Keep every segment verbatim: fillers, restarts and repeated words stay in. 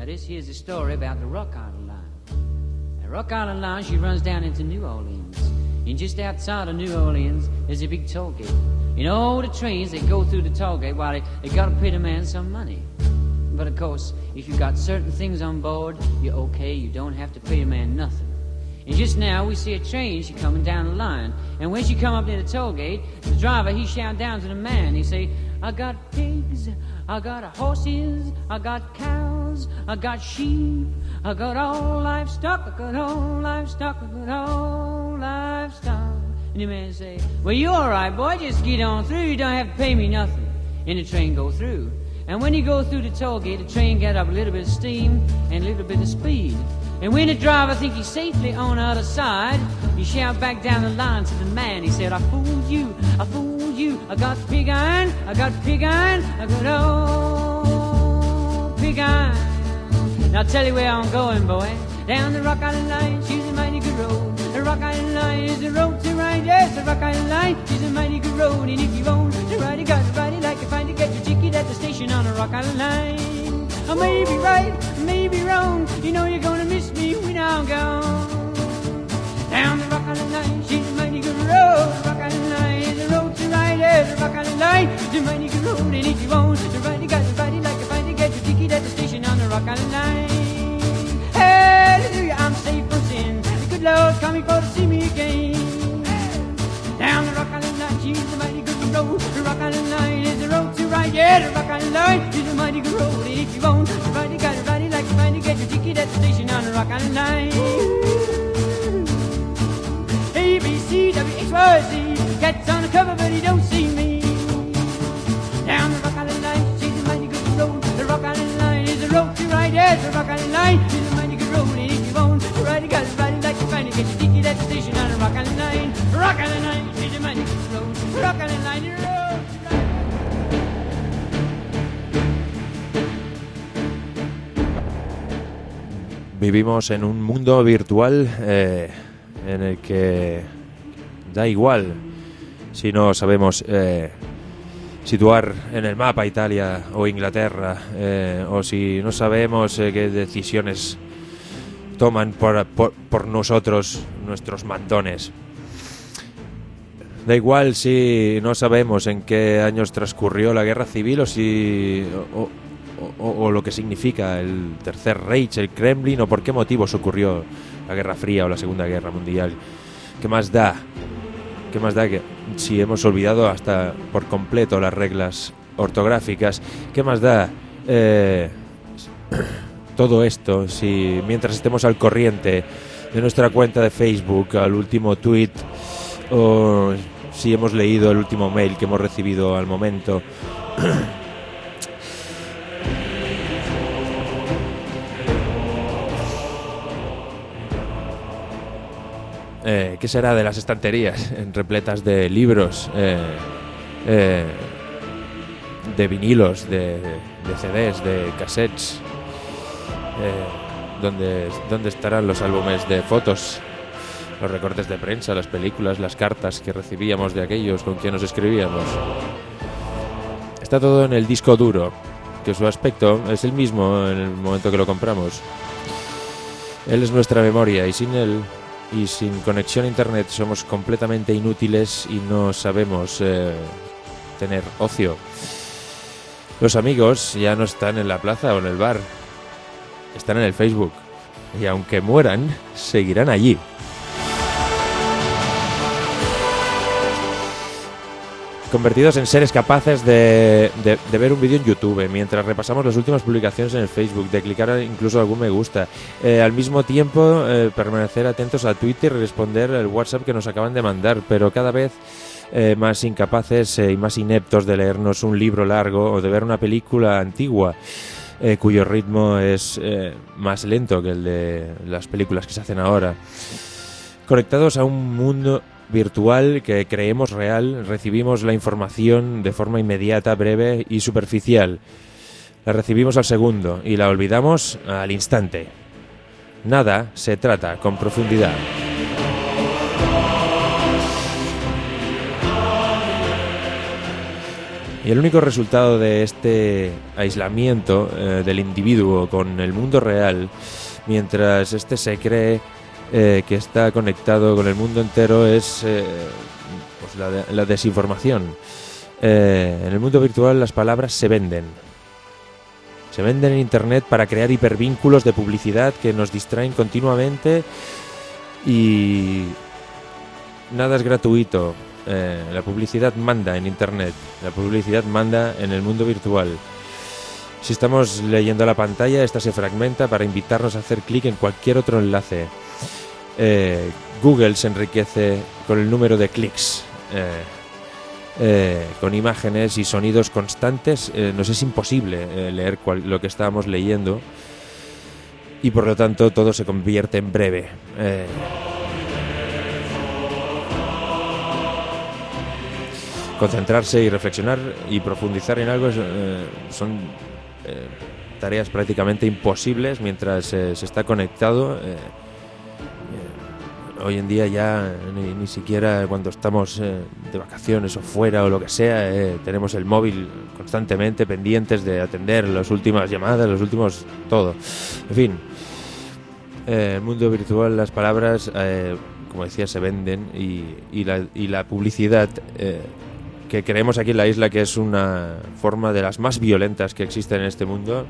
this here's a story about the Rock Island Line. The Rock Island Line, she runs down into New Orleans. And just outside of New Orleans, there's a big toll gate. You know, the trains, they go through the toll gate while they, they gotta pay the man some money. But of course, if you got certain things on board, you're okay, you don't have to pay the man nothing. And just now, we see a train, she coming down the line. And when she come up near the toll gate, the driver, he shout down to the man, he say, I got pigs, I got horses, I got cows, I got sheep, I got all livestock, I got all livestock, I got all livestock. And the man say, well, you all right, boy, just get on through, you don't have to pay me nothing. And the train go through. And when you go through the toll gate, the train get up a little bit of steam and a little bit of speed. And when the driver think he's safely on the other side, he shout back down the line to the man. He said, I fooled you, I fooled you. I got pig iron, I got pig iron, I got old pig iron. Now I'll tell you where I'm going, boy. Down the Rock Island Line, she's a mighty good road. The Rock Island Line is the road to ride. Yes, the Rock Island Line, she's a mighty good road. And if you own the ride, you got to ride it like you find to get your ticket at the station on the Rock Island Line. I may be right, I may be wrong. You know you're gonna miss me when I'm gone. Down the Rock Island Line, she's a mighty good road. The Rock Island Line is the road to ride. Yes, the Rock Island Line is a mighty good road. And if you own the ride, you got to ride it like you find to get your ticket at the station on the Rock Island Line. Hallelujah, I'm safe from sin. The good Lord coming for to see me again. Down the Rock Island Line, she's a mighty good road. The Rock Island Line is the road to ride. Yeah, the Rock Island Line is a mighty good road. And if you won't ride it, gotta ride it like you find to get your ticket at the station on the Rock Island Line. A, B, C, W, X, Y, Z. Cat's on the cover, but he don't see me. Down the Rock Island Line, she's a mighty good road. The Rock Island Line is the road to ride. Yes, the Rock Island Line is a mighty good road. And if you won't ride it, gotta ride it like you find to get your ticket at the station on the Rock Island Line. Rock Island Line is a mighty good road. Rock Island Line is the road. Vivimos en un mundo virtual eh, en el que da igual si no sabemos eh, situar en el mapa Italia o Inglaterra, eh, o si no sabemos eh, qué decisiones toman por, por, por nosotros nuestros mandones. Da igual si no sabemos en qué años transcurrió la guerra civil o si o, o, o lo que significa el Tercer Reich, el Kremlin, o por qué motivos ocurrió la Guerra Fría o la Segunda Guerra Mundial. ¿Qué más da? ¿Qué más da que si hemos olvidado hasta por completo las reglas ortográficas? ¿Qué más da eh, todo esto si mientras estemos al corriente de nuestra cuenta de Facebook, al último tweet, o si hemos leído el último mail que hemos recibido al momento? Eh, ¿Qué será de las estanterías repletas de libros, eh, eh, de vinilos, de, de C Ds, de cassettes? Eh, ¿dónde, ¿Dónde estarán los álbumes de fotos, los recortes de prensa, las películas, las cartas que recibíamos de aquellos con quien nos escribíamos? Está todo en el disco duro, que su aspecto es el mismo en el momento que lo compramos. Él es nuestra memoria y sin él y sin conexión a internet somos completamente inútiles y no sabemos eh, tener ocio. Los amigos ya no están en la plaza o en el bar, están en el Facebook, y aunque mueran, seguirán allí. Convertidos en seres capaces de, de, de ver un vídeo en YouTube mientras repasamos las últimas publicaciones en el Facebook, de clicar incluso algún me gusta, eh, al mismo tiempo eh, permanecer atentos a Twitter y responder el WhatsApp que nos acaban de mandar, pero cada vez eh, más incapaces eh, y más ineptos de leernos un libro largo o de ver una película antigua eh, cuyo ritmo es eh, más lento que el de las películas que se hacen ahora. Conectados a un mundo virtual que creemos real, recibimos la información de forma inmediata, breve y superficial. La recibimos al segundo y la olvidamos al instante. Nada se trata con profundidad. Y el único resultado de este aislamiento eh, del individuo con el mundo real, mientras este se cree eh, que está conectado con el mundo entero, es eh, pues la, de, la desinformación. Eh, en el mundo virtual las palabras se venden. Se venden en internet para crear hipervínculos de publicidad que nos distraen continuamente y nada es gratuito. Eh, la publicidad manda en internet, la publicidad manda en el mundo virtual. Si estamos leyendo la pantalla, esta se fragmenta para invitarnos a hacer clic en cualquier otro enlace. Eh, Google se enriquece con el número de clics. Eh, eh, con imágenes y sonidos constantes, eh, nos es imposible eh, leer cual, lo que estábamos leyendo y por lo tanto todo se convierte en breve. Eh, Concentrarse y reflexionar y profundizar en algo eh, son eh, tareas prácticamente imposibles mientras eh, se está conectado. Eh, eh, hoy en día ya ni, ni siquiera cuando estamos eh, de vacaciones o fuera o lo que sea, eh, tenemos el móvil constantemente pendientes de atender las últimas llamadas, los últimos todo. En fin, eh, el mundo virtual, las palabras, eh, como decía, se venden y, y, la, y la publicidad... Eh, que creemos aquí en la isla que es una forma de las más violentas que existen en este mundo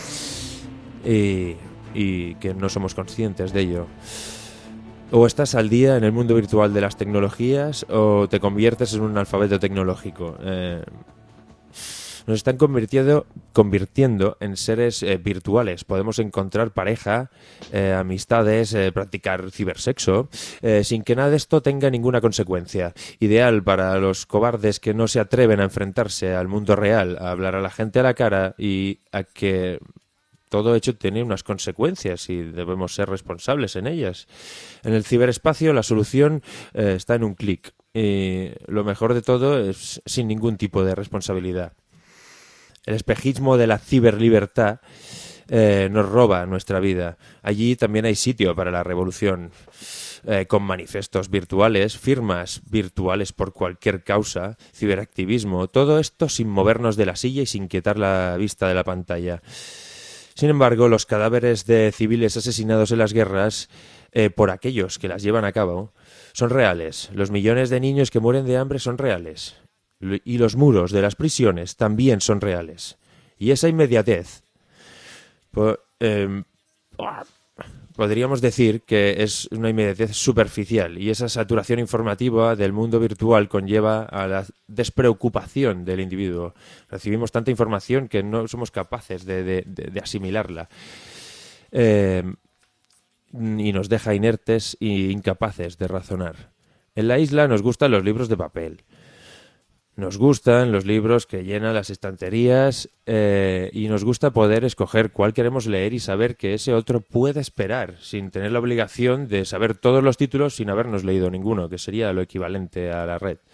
y, y que no somos conscientes de ello. O estás al día en el mundo virtual de las tecnologías o te conviertes en un analfabeto tecnológico. Eh, nos están convirtiendo, convirtiendo en seres eh, virtuales. Podemos encontrar pareja, eh, amistades, eh, practicar cibersexo, eh, sin que nada de esto tenga ninguna consecuencia. Ideal para los cobardes que no se atreven a enfrentarse al mundo real, a hablar a la gente a la cara y a que todo hecho tiene unas consecuencias y debemos ser responsables en ellas. En el ciberespacio la solución eh, está en un clic. Y lo mejor de todo es sin ningún tipo de responsabilidad. El espejismo de la ciberlibertad eh, nos roba nuestra vida. Allí también hay sitio para la revolución, eh, con manifestos virtuales, firmas virtuales por cualquier causa, ciberactivismo, todo esto sin movernos de la silla y sin quitar la vista de la pantalla. Sin embargo, los cadáveres de civiles asesinados en las guerras eh, por aquellos que las llevan a cabo son reales. Los millones de niños que mueren de hambre son reales. Y los muros de las prisiones también son reales. Y esa inmediatez, po- eh, podríamos decir que es una inmediatez superficial, y esa saturación informativa del mundo virtual conlleva a la despreocupación del individuo. Recibimos tanta información que no somos capaces de, de, de, de asimilarla. Eh, y nos deja inertes e incapaces de razonar. En la isla nos gustan los libros de papel. Nos gustan los libros que llenan las estanterías eh, y nos gusta poder escoger cuál queremos leer y saber que ese otro puede esperar sin tener la obligación de saber todos los títulos sin habernos leído ninguno, que sería lo equivalente a la red.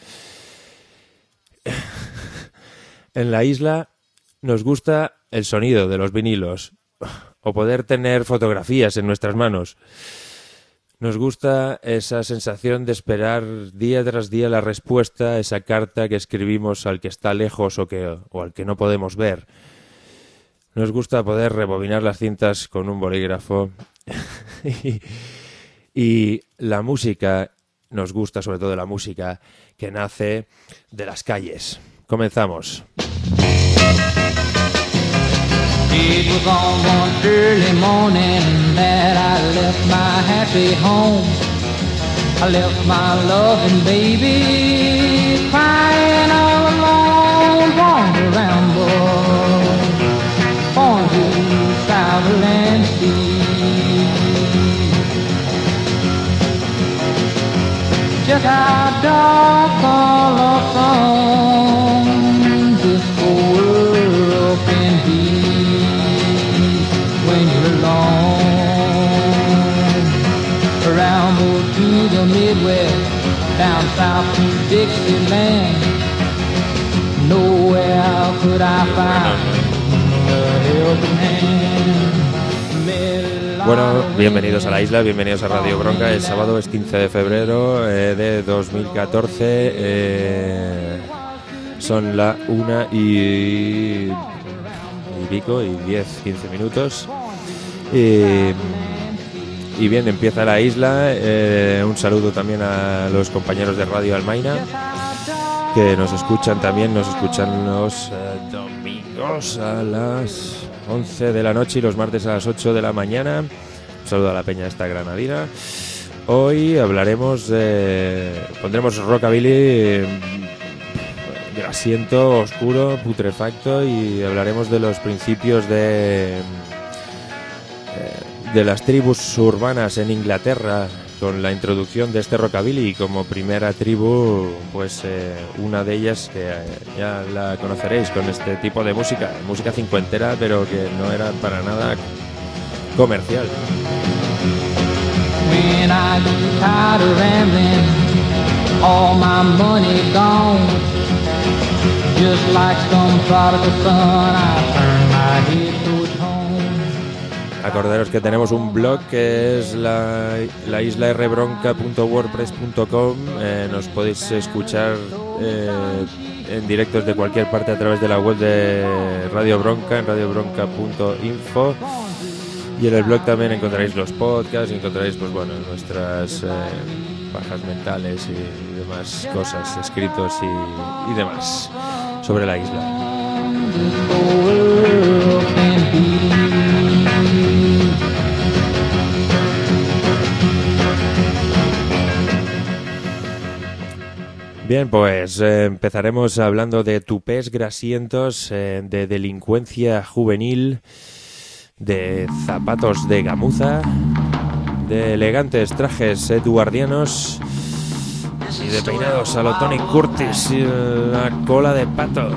En la isla nos gusta el sonido de los vinilos o poder tener fotografías en nuestras manos. Nos gusta esa sensación de esperar día tras día la respuesta a esa carta que escribimos al que está lejos o, que, o al que no podemos ver. Nos gusta poder rebobinar las cintas con un bolígrafo. y, y la música, nos gusta sobre todo la música que nace de las calles. Comenzamos. It was on one early morning that I left my happy home. I left my loving baby crying all alone. Born to ramble, born to travel and see just how dark or lonesome this whole world can be. When you're alone, around to the Midwest, down south to Dixieland, nowhere could I find a helping hand. Bueno, bienvenidos a la isla, bienvenidos a Radio Bronca. El sábado es quince de febrero eh, de dos mil catorce. Eh, son la una y, y pico y diez, quince minutos. Y, y bien, empieza la isla. Eh, un saludo también a los compañeros de Radio Almaina, que nos escuchan también, nos escuchan los eh, domingos a las once de la noche y los martes a las ocho de la mañana. Un saludo a la peña esta granadina. Hoy hablaremos de... pondremos rockabilly eh, grasiento, oscuro, putrefacto, y hablaremos de los principios de... Eh, de las tribus urbanas en Inglaterra, con la introducción de este rockabilly como primera tribu, pues eh, una de ellas que eh, ya la conoceréis con este tipo de música, música cincuentera, pero que no era para nada comercial. When I get tired of rambling, all my money gone. Just like some prodigal son, I turn my head towards home. Acordaros que tenemos un blog que es la, la isla r bronca punto wordpress punto com. Eh, nos podéis escuchar eh, en directos de cualquier parte a través de la web de Radio Bronca, en radio bronca punto info. Y en el blog también encontraréis los podcasts, encontraréis pues bueno nuestras eh, pajas mentales y demás cosas, escritos y, y demás sobre la isla. Bien, pues eh, empezaremos hablando de tupés grasientos, eh, de delincuencia juvenil, de zapatos de gamuza, de elegantes trajes eduardianos y de peinados a lo Tony Curtis y la cola de pato.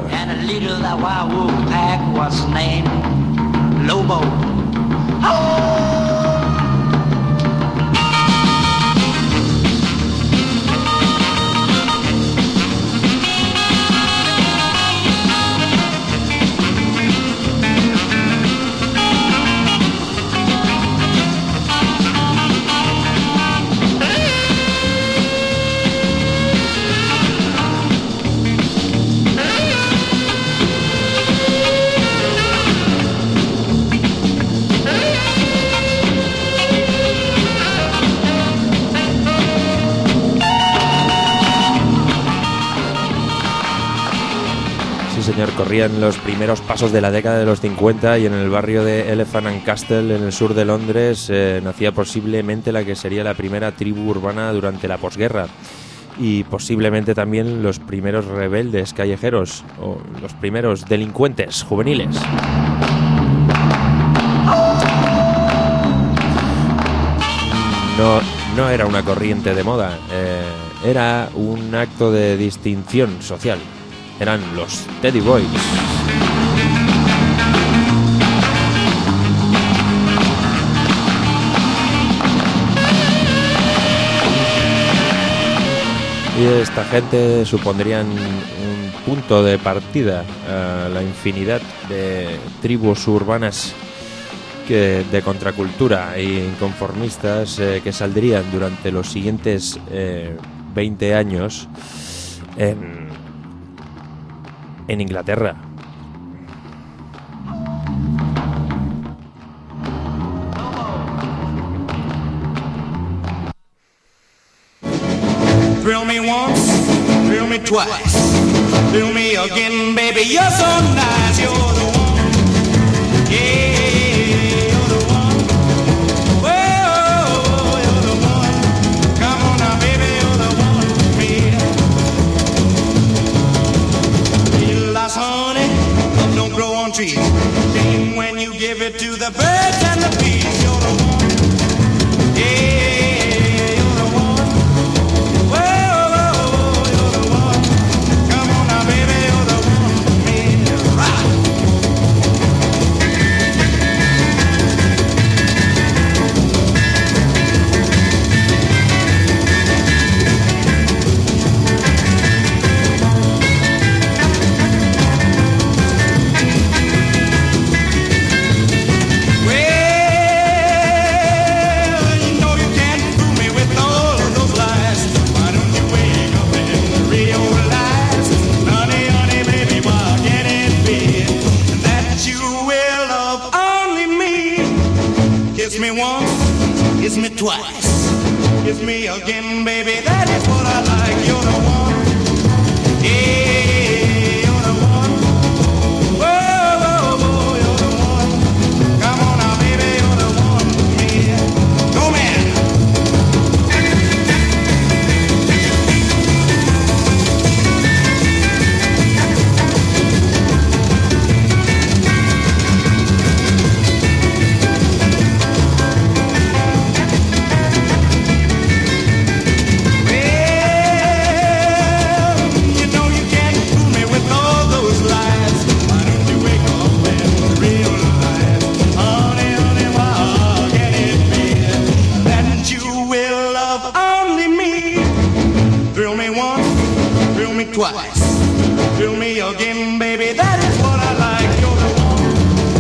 Señor, corrían los primeros pasos de la década de los cincuenta y en el barrio de Elephant and Castle, en el sur de Londres, eh, nacía posiblemente la que sería la primera tribu urbana durante la posguerra, y posiblemente también los primeros rebeldes callejeros o los primeros delincuentes juveniles. No, no era una corriente de moda, eh, era un acto de distinción social. Eran los Teddy Boys. Y esta gente supondrían un punto de partida a la infinidad de tribus urbanas que, de contracultura e inconformistas eh, que saldrían durante los siguientes eh, veinte años en en Inglaterra. Thrill me once, thrill me twice, thrill me again, baby, you're so nice, you're the one, yeah, you're the one, whoa, you're the one, come on now, baby, you're the one for me. Realize, honey, love don't grow on trees, and when you give it to the birds and the bees, you're the one, yeah. Well, once, kiss me twice, kiss me again, baby, that is what I like. You're the one, yeah, you're the one. Whoa, whoa, whoa, you're the one. Come on now, baby, you're the one for me. Go, man. Twice, feel me again, baby, that is what I like. You're the one,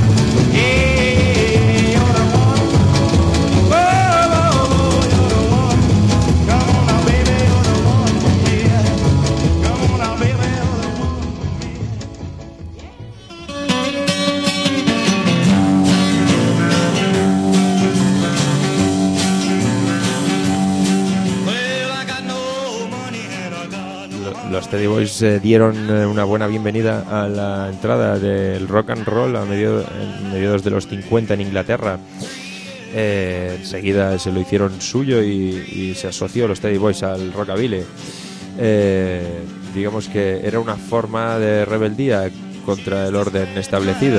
yeah, you're the one. Whoa, whoa, whoa, you're the one. Come on now, baby, you're the one for me. Come on now, baby, you're the one Los Teddy Boys eh, dieron eh, una buena bienvenida a la entrada del rock and roll a medio, en mediados de los cincuenta en Inglaterra. Eh, enseguida se lo hicieron suyo y, y se asoció los Teddy Boys al rockabilly. Eh, digamos que era una forma de rebeldía contra el orden establecido.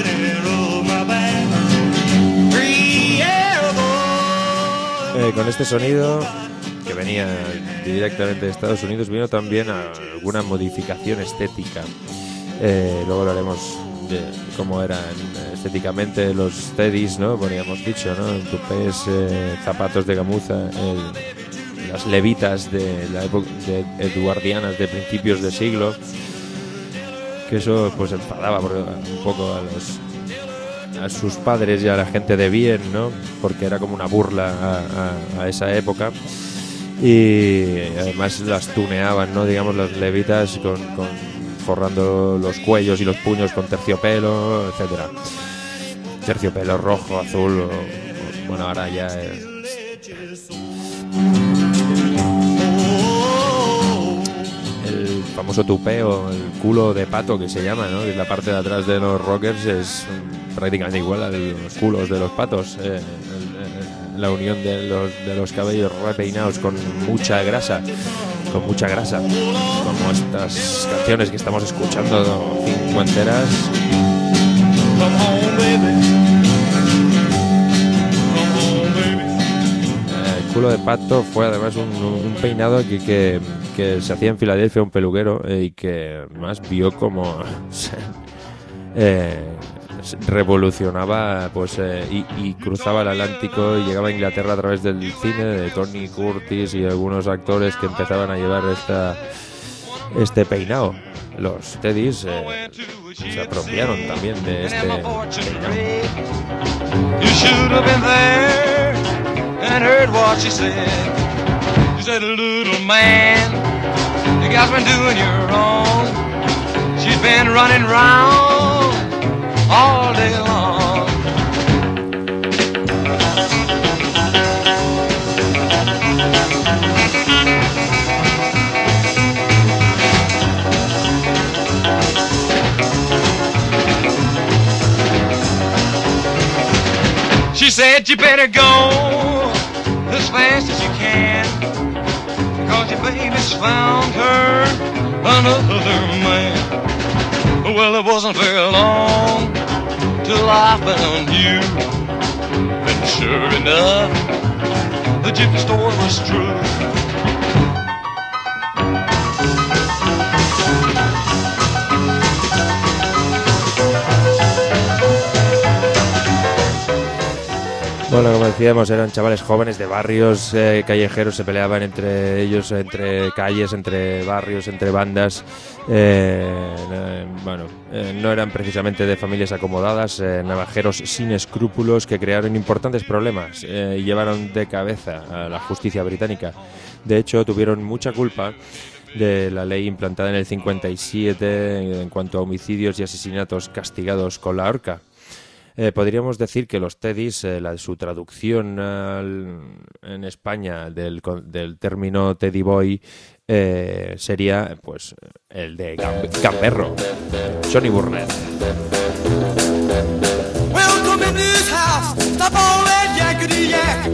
Eh, con este sonido, que venía directamente de Estados Unidos, vino también a alguna modificación estética. Eh, luego hablaremos de cómo eran estéticamente los Teddys, ¿no? Poníamos dicho, ¿no? Tupés, eh, zapatos de gamuza, el, las levitas de la época de eduardianas de principios de siglo, que eso pues enfadaba un poco a los a sus padres y a la gente de bien, ¿no? Porque era como una burla a, a, a esa época. Y además las tuneaban, ¿no? Digamos, las levitas con, con forrando los cuellos y los puños con terciopelo, etcétera. Terciopelo rojo, azul, o, o, bueno, ahora ya eh, el famoso tupeo, el culo de pato que se llama, ¿no? Que es la parte de atrás de los rockers, es prácticamente igual a los culos de los patos. Eh, la unión de los, de los cabellos repeinados con mucha grasa, con mucha grasa, como estas canciones que estamos escuchando cincuenteras. El culo de pato fue además un, un peinado que, que, que se hacía en Filadelfia, un peluquero, eh, y que más vio como eh, revolucionaba, pues eh, y, y cruzaba el Atlántico y llegaba a Inglaterra a través del cine de Tony Curtis y algunos actores que empezaban a llevar esta este peinado. Los Teddys eh, se apropiaron también de este peinado. All day long. She said you better go as fast as you can, because your baby's found her another man. Well, it wasn't very long till I found you, and sure enough, the gypsy story was true. Bueno, como decíamos, eran chavales jóvenes de barrios, eh, callejeros, se peleaban entre ellos, entre calles, entre barrios, entre bandas. Eh, eh, bueno, eh, no eran precisamente de familias acomodadas, eh, navajeros sin escrúpulos que crearon importantes problemas eh, y llevaron de cabeza a la justicia británica. De hecho, tuvieron mucha culpa de la ley implantada en el cincuenta y siete en cuanto a homicidios y asesinatos castigados con la horca. Eh, podríamos decir que los Teddys, eh, la, su traducción al, en España del, del término Teddy Boy eh, sería pues el de gam- gamberro, Johnny Burnett. Welcome in this house, stop all that yakety yak.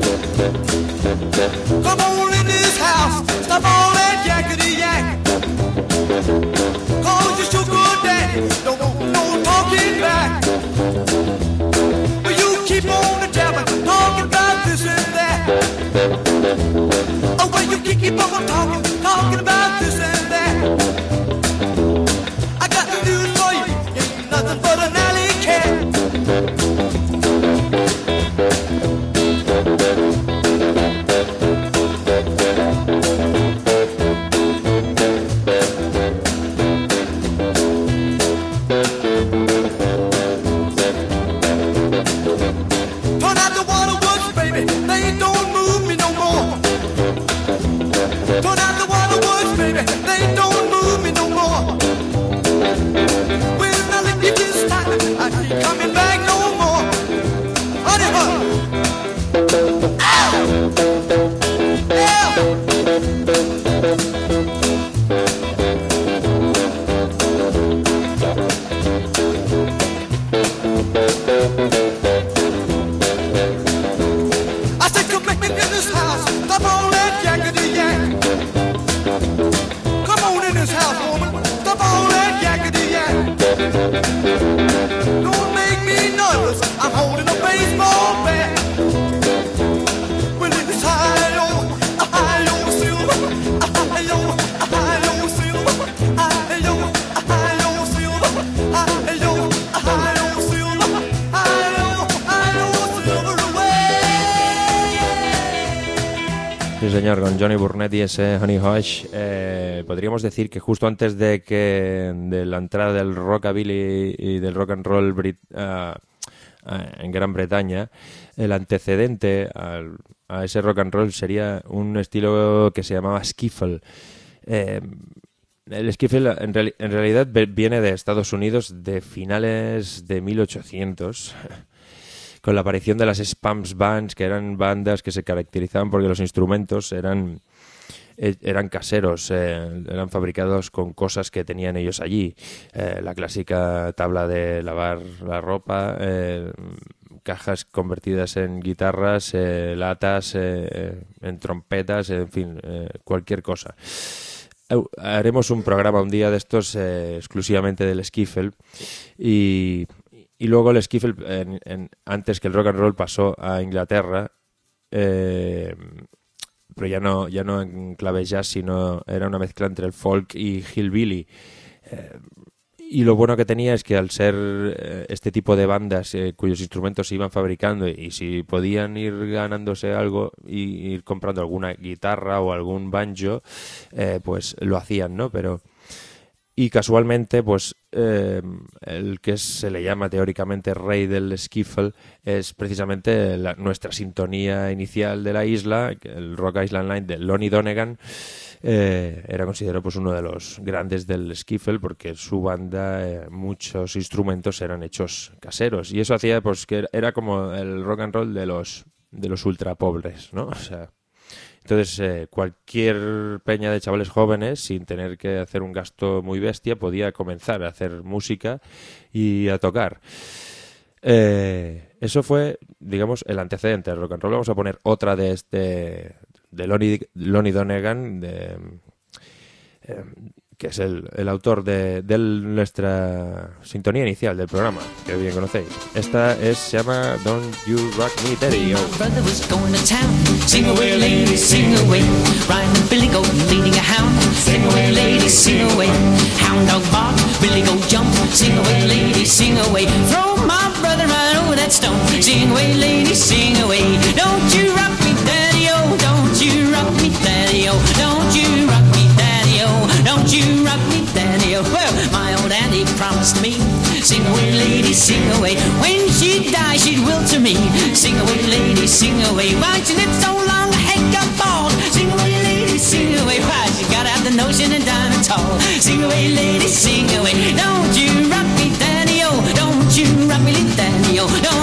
Come on in this house, stop all that yakety yak. Cause you're so good daddy, don't want no talking back. But you keep on jabbing, talking about this and that. Oh, well, you keep on talking, talking about this and that. I got the news for you, ain't nothing but an alley cat. Turn out the waterworks, baby, they don't move me no more. Turn out the waterworks, baby, they don't move me no more. When I leave you this time, I ain't coming back no more. Honey, honey. Ow! Yeah! I said, come back in this house, stop all that yakety yak. Come on in this house, woman, stop all that yakety yak. Don't make me nervous, I'm holding a baseball bat. Well, it's high-yo, high-yo silver, high-yo, high-yo silver, high-yo, high-yo silver, high-yo, high-yo silver, high-yo, high-yo silver away. Sí, señor, con Johnny Burnett y ese Honey Hush, eh, podríamos decir que justo antes de que de la entrada del rockabilly y del rock and roll brit, uh, uh, en Gran Bretaña, el antecedente al, a ese rock and roll sería un estilo que se llamaba skiffle. Eh, el skiffle en, reali- en realidad ve- viene de Estados Unidos de finales de mil ochocientos. Con la aparición de las Spams Bands, que eran bandas que se caracterizaban porque los instrumentos eran, eh, eran caseros, eh, eran fabricados con cosas que tenían ellos allí. Eh, la clásica tabla de lavar la ropa, eh, cajas convertidas en guitarras, eh, latas, eh, en trompetas, en fin, eh, cualquier cosa. Haremos un programa un día de estos eh, exclusivamente del skiffle y... Y luego el skiffle, en, en, antes que el rock and roll, pasó a Inglaterra, eh, pero ya no, ya no en clave jazz, sino era una mezcla entre el folk y hillbilly. Eh, y lo bueno que tenía es que al ser eh, este tipo de bandas eh, cuyos instrumentos se iban fabricando y, y si podían ir ganándose algo y ir comprando alguna guitarra o algún banjo, eh, pues lo hacían, ¿no? Pero... Y casualmente, pues eh, el que se le llama teóricamente rey del skiffle es precisamente la, nuestra sintonía inicial de la isla, el Rock Island Line de Lonnie Donegan. Eh, era considerado pues uno de los grandes del skiffle porque su banda, eh, muchos instrumentos eran hechos caseros y eso hacía pues que era como el rock and roll de los de los ultra pobres, ¿no? O sea, entonces, eh, cualquier peña de chavales jóvenes, sin tener que hacer un gasto muy bestia, podía comenzar a hacer música y a tocar. Eh, eso fue, digamos, el antecedente del rock and roll. Vamos a poner otra de este, de Lonnie, Lonnie Donegan, de, eh, que es el, el autor de, de nuestra sintonía inicial del programa, que bien conocéis. Esta es, se llama Don't You Rock Me Daddy. My brother was going to town. Sing away, lady, sing away. Riding a billy goat, leading a hound. Sing away, lady, sing away. Hound dog bark, billy goat jump. Sing away, lady, sing away. Throw my brother right over that stone. Sing away, lady, sing away. Don't you rock me, daddy-o. Don't you rock me, daddy-o. Don't you rock me, daddy-o. Don't you rock me, daddy-o. Well, my old auntie promised me. Sing away, lady, sing away. When she dies, she'd will to me. Sing away, lady, sing away. Why she lived so long, her head got bald. Sing away, lady, sing away. Why she got out the notion and diamond tall. Sing away, lady, sing away. Don't you rock me, daddy-o. Don't you rock me, daddy-o. Don't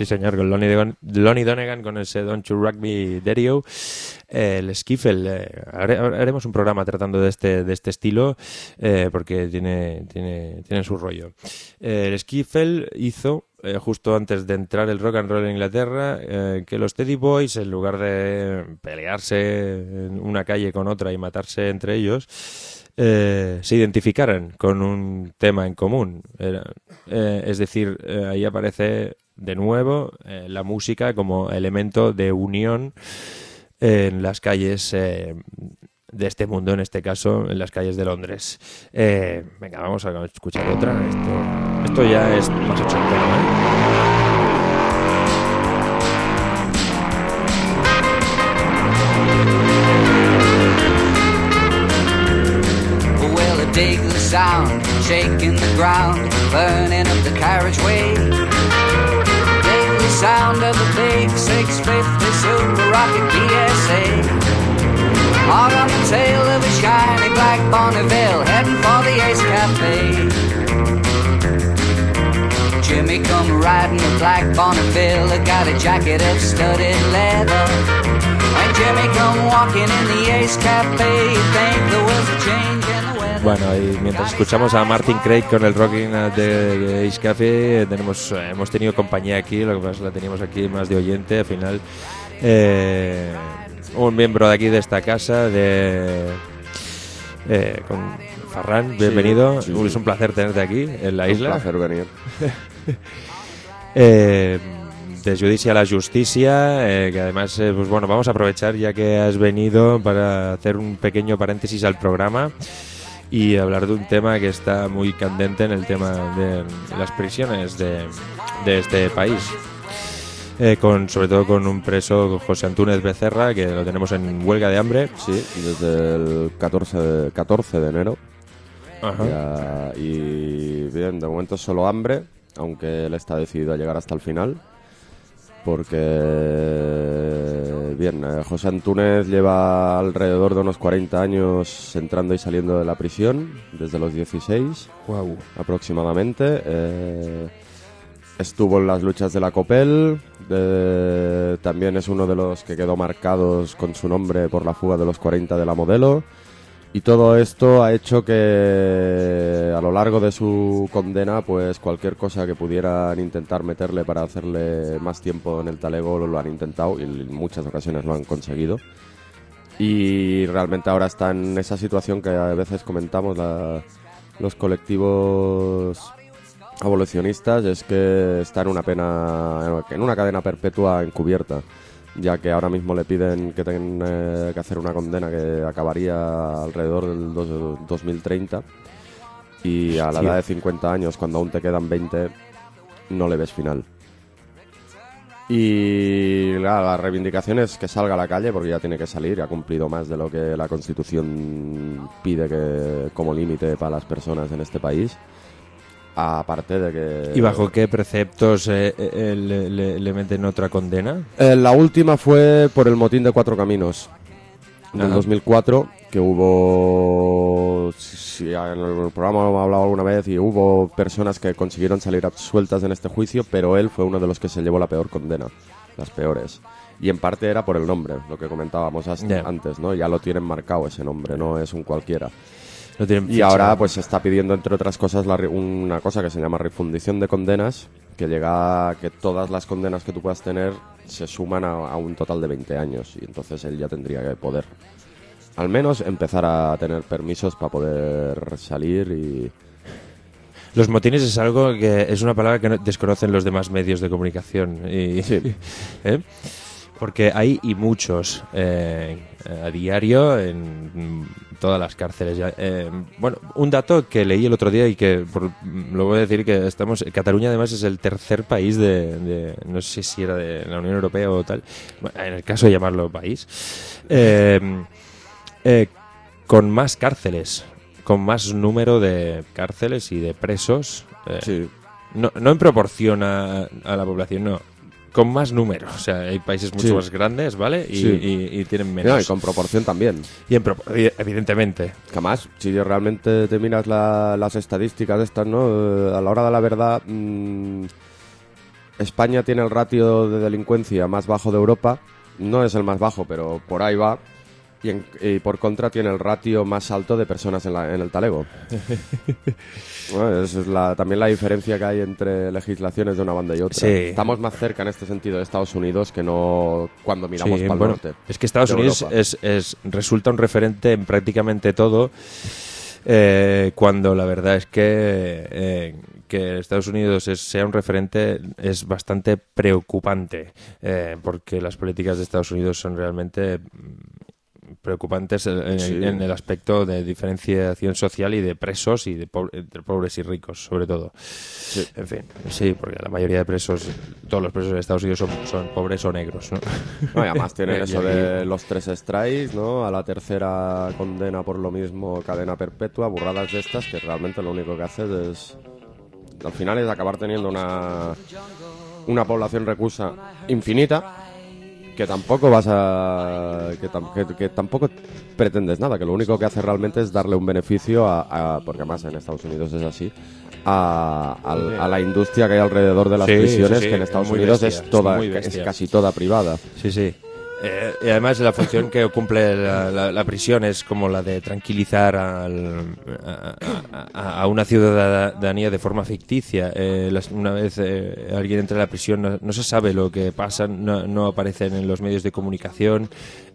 Sí, señor, con Lonnie, Don- Lonnie Donegan con ese Don't You Rock Me Daddy-O. Eh, el skiffle, eh, hare- haremos un programa tratando de este de este estilo eh, porque tiene tiene tiene su rollo. Eh, el skiffle hizo eh, justo antes de entrar el rock and roll en Inglaterra eh, que los Teddy Boys, en lugar de pelearse en una calle con otra y matarse entre ellos, eh, se identificaran con un tema en común. Era, eh, es decir, eh, ahí aparece de nuevo eh, la música como elemento de unión en las calles eh, de este mundo, en este caso en las calles de Londres. Eh, venga, vamos a escuchar otra. Esto, esto ya es más ochentero, ¿eh? Well, I dig the sound, shaking the ground, burning up the carriageway. Dig the sound of a big six fifty Super Rocket P S A. Hard on the tail of a shiny black Bonneville, heading for the Ace Cafe. Jimmy come riding a black Bonneville, got a jacket of studded leather. When Jimmy come walking in the Ace Cafe, you think there was a change in the weather. Bueno, y mientras escuchamos a Martin Craig con el Rocking de Ace Cafe, tenemos, eh, hemos tenido compañía aquí, lo que pasa es que la teníamos aquí más de oyente, al final. Eh, un miembro de aquí de esta casa, de eh, con Ferran, bienvenido. Sí, sí, sí. Es un placer tenerte aquí en la isla. Un placer venir. eh, de Judici a la Justicia, eh, que además, eh, pues bueno, vamos a aprovechar ya que has venido para hacer un pequeño paréntesis al programa y hablar de un tema que está muy candente en el tema de las prisiones de, de este país. Eh, con, sobre todo con un preso, José Antúnez Becerra, que lo tenemos en huelga de hambre. Sí, desde el catorce de, catorce de enero. Ajá. Ya, y bien, de momento solo hambre, aunque él está decidido a llegar hasta el final. Porque, bien, eh, José Antúnez lleva alrededor de unos cuarenta años entrando y saliendo de la prisión, desde los dieciséis Wow. aproximadamente. Eh, estuvo en las luchas de la Copel, de, también es uno de los que quedó marcados con su nombre por la fuga de los cuarenta de la Modelo. Y todo esto ha hecho que a lo largo de su condena, pues cualquier cosa que pudieran intentar meterle para hacerle más tiempo en el talego lo, lo han intentado y en muchas ocasiones lo han conseguido. Y realmente ahora está en esa situación que a veces comentamos la, los colectivos abolicionistas, es que está en una pena, en una cadena perpetua encubierta, ya que ahora mismo le piden que tengan que hacer una condena que acabaría alrededor del dos, dos mil treinta, y a la Hostia. edad de cincuenta años, cuando aún te quedan veinte, no le ves final. Y la, la reivindicación es que salga a la calle, porque ya tiene que salir, ha cumplido más de lo que la Constitución pide que como límite para las personas en este país. Aparte de que... ¿Y bajo qué preceptos eh, eh, le, le- le meten otra condena? Eh, la última fue por el motín de Cuatro Caminos del Ajá. dos mil cuatro, que hubo, si, si en el programa hemos hablado alguna vez, y hubo personas que consiguieron salir absueltas en este juicio, pero él fue uno de los que se llevó la peor condena, las peores. Y en parte era por el nombre, lo que comentábamos hasta Yeah. antes, ¿no? Ya lo tienen marcado ese nombre, no es un cualquiera. Lo tienen Y fichado. ahora pues se está pidiendo, entre otras cosas, la, re- una cosa que se llama refundición de condenas, que llega a que todas las condenas que tú puedas tener se suman a, a un total de veinte años, y entonces él ya tendría que poder al menos empezar a tener permisos para poder salir. Y Los motines es algo que es una palabra que no- desconocen los demás medios de comunicación. Y, Sí. ¿eh? Porque hay y muchos eh, a diario en todas las cárceles. Ya, eh, bueno, un dato que leí el otro día y que por, lo voy a decir que estamos. Cataluña además es el tercer país de, de- no sé si era de la Unión Europea o tal. Bueno, en el caso de llamarlo país, eh, eh, con más cárceles, con más número de cárceles y de presos. eh, sí, no, no en proporción a, a la población, no. Con más número. O sea, hay países mucho Sí. más grandes, ¿vale? Y, Sí. y- y tienen no, menos. y con proporción también. Y en propor- evidentemente. Que además, si realmente te miras la- las estadísticas de estas, ¿no? Eh, a la hora de la verdad, mmm, España tiene el ratio de delincuencia más bajo de Europa. No es el más bajo, pero por ahí va. Y, en, y por contra tiene el ratio más alto de personas en, la, en el talego. Bueno, esa es la, también la diferencia que hay entre legislaciones de una banda y otra. Sí. Estamos más cerca en este sentido de Estados Unidos que no cuando miramos Sí, para el bueno, norte. es que Estados de Unidos Europa. es, es, resulta un referente en prácticamente todo, eh, cuando la verdad es que, eh, que Estados Unidos es, sea un referente es bastante preocupante, eh, porque las políticas de Estados Unidos son realmente preocupantes en, Sí. en el aspecto de diferenciación social y de presos y de po- entre pobres y ricos, sobre todo. Sí. En fin, sí, porque la mayoría de presos, todos los presos de Estados Unidos son, son pobres o negros, ¿no? No, y además tienen Y eso aquí- de los tres strikes, ¿no? A la tercera condena por lo mismo, cadena perpetua, burradas de estas, que realmente lo único que haces es... Al final es acabar teniendo una, una población reclusa infinita, que tampoco vas a... Que, tam- que, que tampoco pretendes nada, que lo único que hace realmente es darle un beneficio a... a- porque además en Estados Unidos es así... A, al- a la industria que hay alrededor de las Sí, prisiones, sí, sí, que en Estados muy Unidos bestia, es es toda muy es bestia. casi toda privada. Sí, sí. Eh, y además la función que cumple la, la- la prisión es como la de tranquilizar al- a, a- a una ciudadanía de forma ficticia. Eh, las- una vez eh, alguien entra a la prisión no, no se sabe lo que pasa, no, no aparecen en los medios de comunicación,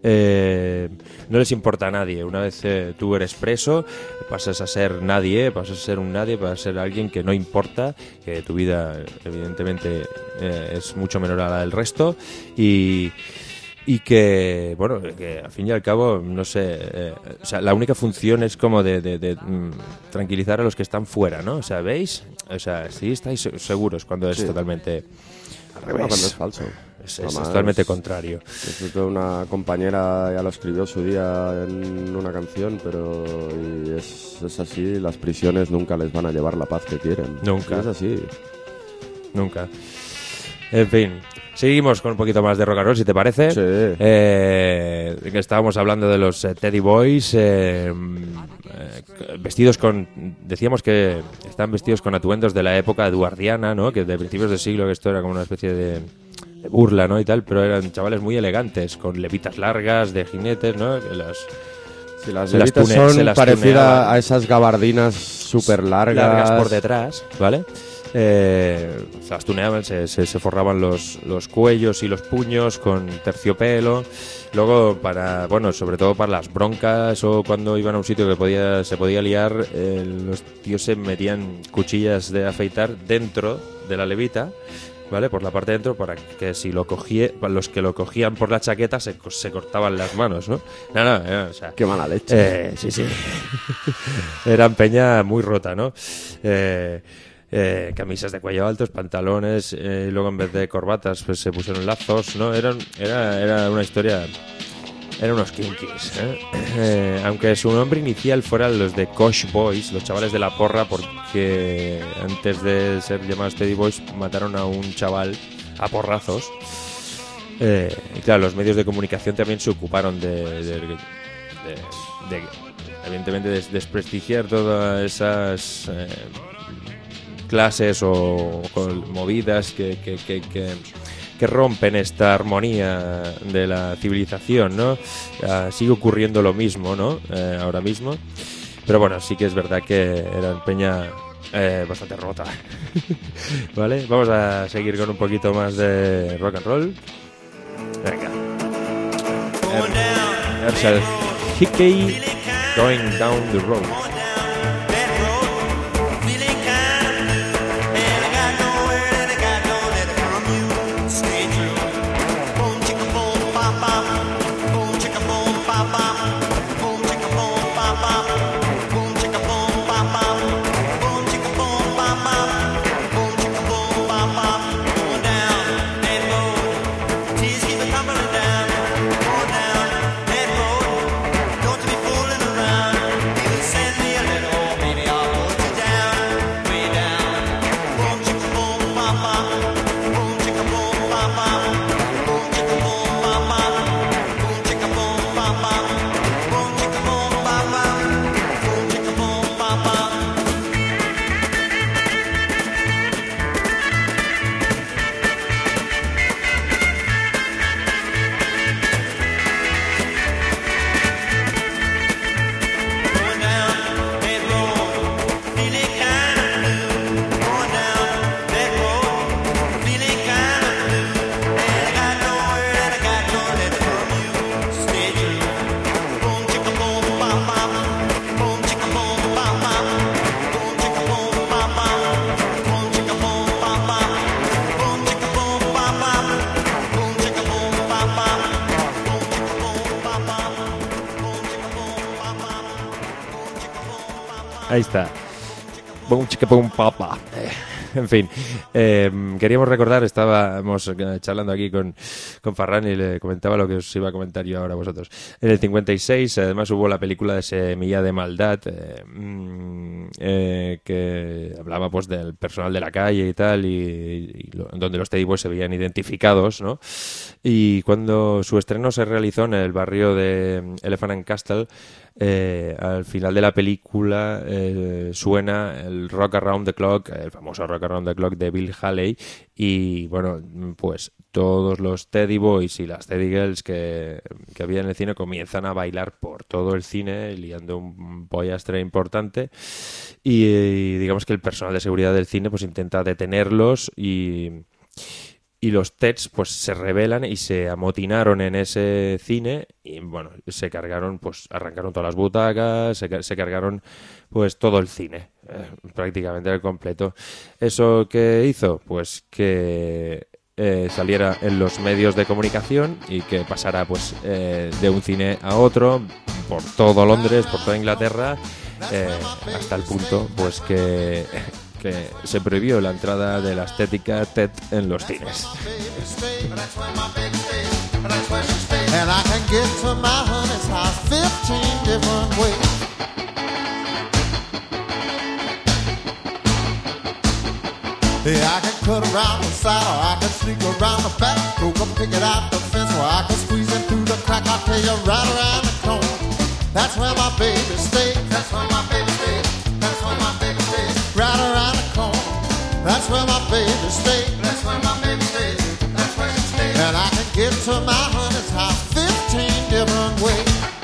eh, no les importa a nadie. Una vez eh, tú eres preso, pasas a ser nadie, pasas a ser un nadie, pasas a ser alguien que no importa, que tu vida evidentemente eh, es mucho menor a la del resto y... Y que, bueno, que al fin y al cabo, no sé, eh, o sea, la única función es como de, de- de, mm, tranquilizar a los que están fuera, ¿no? O sea, ¿veis? O sea, sí estáis se- seguros cuando es Sí. totalmente al Bueno, revés. cuando es falso. Es, es Además, totalmente contrario. Eso que una compañera ya lo escribió su día en una canción, pero y es, es así, las prisiones nunca les van a llevar la paz que quieren. Nunca. Y es así. Nunca. En fin, seguimos con un poquito más de rock and roll, si te parece. Sí. Eh, que estábamos hablando de los eh, Teddy Boys, eh, eh, vestidos con... Decíamos que están vestidos con atuendos de la época eduardiana, ¿no? Que de principios del siglo, que esto era como una especie de, de burla, ¿no? Y tal, pero eran chavales muy elegantes, con levitas largas, de jinetes, ¿no? Que las... Si las Se las levitas tune- se son las parecidas tuneaban. a esas gabardinas súper largas. largas por detrás, ¿vale? Eh, se las tuneaban, se, se, se forraban los, los cuellos y los puños con terciopelo. Luego, para, bueno, sobre todo para las broncas o cuando iban a un sitio que podía, se podía liar, eh, los tíos se metían cuchillas de afeitar dentro de la levita, ¿vale? Por la parte de dentro, para que si lo cogía, para los que lo cogían por la chaqueta se, co- se cortaban las manos, ¿no? No, no, no, o sea, Qué mala leche. eh, sí, sí. Eran peña muy rota, ¿no? Eh, eh, camisas de cuello altos, pantalones, eh, y luego en vez de corbatas pues se pusieron lazos, ¿no? Eran, era, era una historia... Eran unos kinkis, ¿eh? Eh, aunque su nombre inicial fueran los de Kosh Boys, los chavales de la porra, porque antes de ser llamados Teddy Boys mataron a un chaval a porrazos. Eh, y claro, los medios de comunicación también se ocuparon de, de, de- de, evidentemente, des- desprestigiar todas esas eh, clases o, o movidas que, que, que, que, que rompen esta armonía de la civilización, ¿no? Ah, sigue ocurriendo lo mismo, ¿no? Eh, ahora mismo. Pero bueno, sí que es verdad que era peña eh, bastante rota. ¿Vale? Vamos a seguir con un poquito más de rock and roll. Venga. Herschel Hickey, Going Down the Road. Send me Ahí está. Boom, chica, boom, papa. En fin, eh, queríamos recordar, estábamos eh, charlando aquí con, con Farran y le comentaba lo que os iba a comentar yo ahora a vosotros. En el cincuenta y seis, además, hubo la película de Semilla de Maldad, eh, mm, eh, que hablaba pues del personal de la calle y tal, y, y lo, donde los Teddy Boys se veían identificados, ¿no? Y cuando su estreno se realizó en el barrio de Elephant and Castle, Eh, al final de la película eh, suena el Rock Around the Clock, el famoso Rock Around the Clock de Bill Haley, y bueno, pues todos los Teddy Boys y las Teddy Girls que, que había en el cine comienzan a bailar por todo el cine, liando un pollastre importante, y, y digamos que el personal de seguridad del cine pues intenta detenerlos y... Y los Teds pues se rebelan y se amotinaron en ese cine y bueno, se cargaron, pues arrancaron todas las butacas, se, se cargaron pues todo el cine, eh, prácticamente al completo. ¿Eso qué hizo? Pues que eh, saliera en los medios de comunicación y que pasara pues eh, de un cine a otro por todo Londres, por toda Inglaterra, eh, hasta el punto pues que... que se prohibió la entrada de la estética Ted en los cines. And I can get to my honey's house fifteen different ways. Yeah, I can cut around the side, or I can sneak around the back, go up, pick it out the fence, or I can squeeze it through the crack. I'll tell you right around the corner. That's where my baby stays. That's where my baby stays. That's where my baby stays. Right around the corner. That's where my baby stays. That's where my baby stays. That's where she stays. And I can get to my honey's house fifteen different ways.